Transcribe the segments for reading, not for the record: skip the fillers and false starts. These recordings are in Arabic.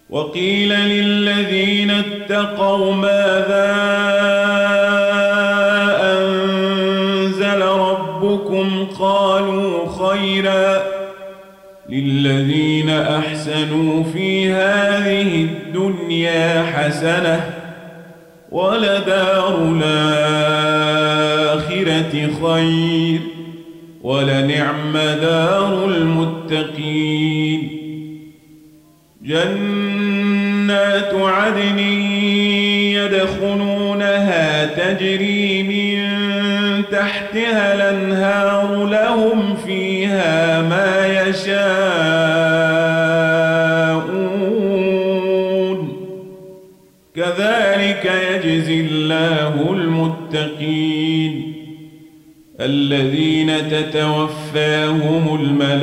وقيل للذين اتقوا ماذا أنزل ربكم قالوا خيرا للذين أحسنوا في هذه الدنيا حسنة ولدار الآخرة خير ولنعم دار المتقين جنات عدن يدخلونها تجري من تحتها الأنهار لهم فيها ما يشاءون كذلك يجزي الله المتقين الذين تتوفاهم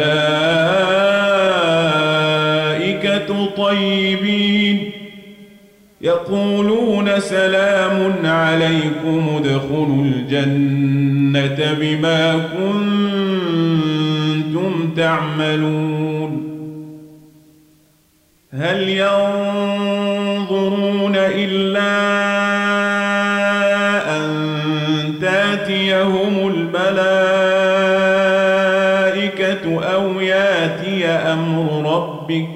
الملائكة طيبين يقولون سلام عليكم ادخلوا الجنة بما كنتم تعملون هل ينظرون إلا أن تاتيهم الملائكة أو ياتي أمر ربك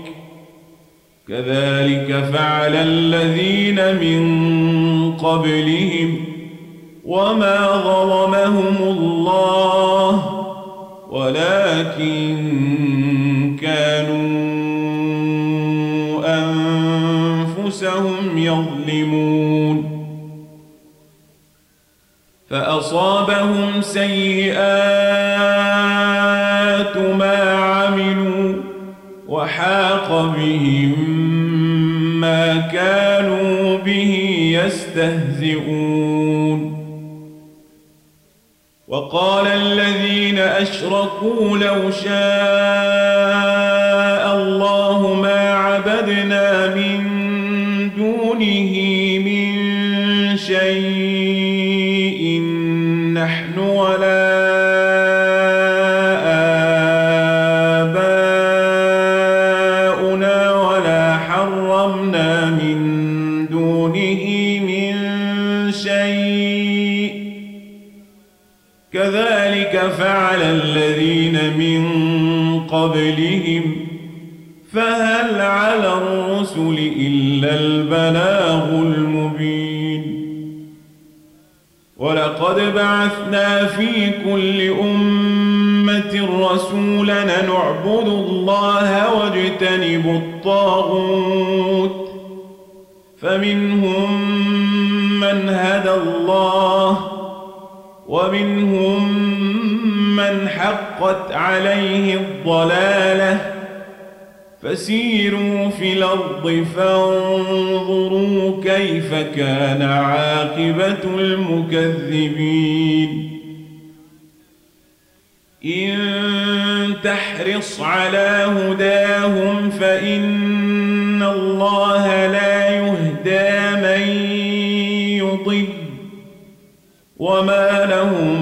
كذلك فعل الذين من قبلهم وما ظلمهم الله ولكن كانوا أنفسهم يظلمون فأصابهم سيئات ما عملوا وحاق بهم ما كانوا به يستهزئون وقال الذين أشركوا لو شاء الله ما عبدنا من دونه من شيء نحن ولا آباؤنا ولا حرمنا من دونه من شيء كذلك فعل الذين من قبلهم فهل على الرسل إلا البلاغ المبين ولقد بعثنا في كل أمة رسولا نعبد الله واجتنب الطاغوت فمنهم من هدى الله ومنهم من حقت عليه الضلالة فسيروا في الأرض فانظروا كيف كان عاقبة المكذبين إن تحرص على هداهم فإن الله لا يهدى من يضل وما لهم